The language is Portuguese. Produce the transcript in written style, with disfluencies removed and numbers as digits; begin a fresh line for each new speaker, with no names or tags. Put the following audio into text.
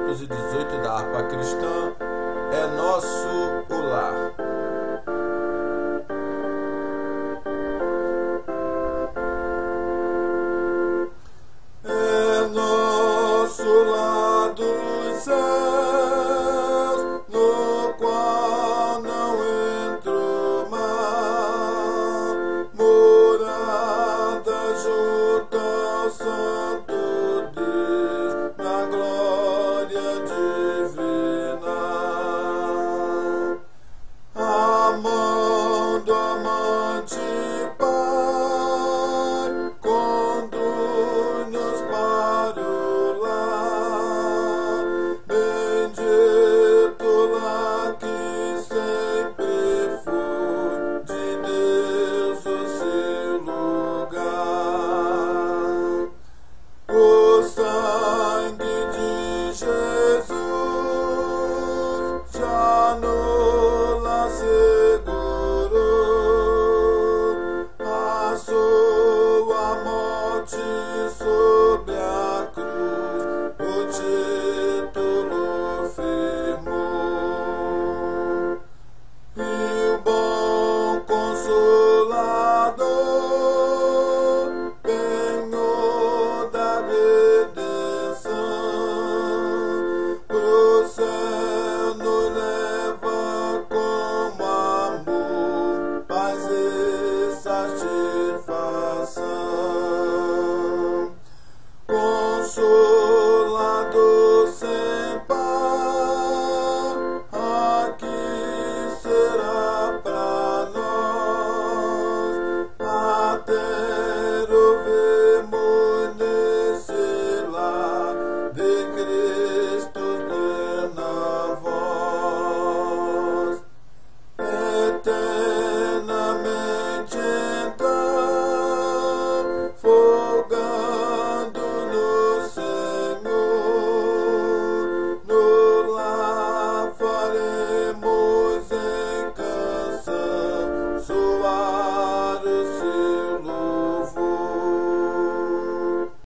318 da harpa cristã, é nosso o lar. É nosso lar dos céus, no qual não entra o mal, morada junto ao Santo Deus, na glória divina. A mão do amante Pai conduz-nos para o lar, bendito lar que sempre foi de Deus o seu lugar. O sangue de Jesus já nos assegurou a sua morte sobre a cruz, o título firmou. E o bom Consolador, penhor da redenção, pro céu nos leva com amor, paz e satisfação. Consolo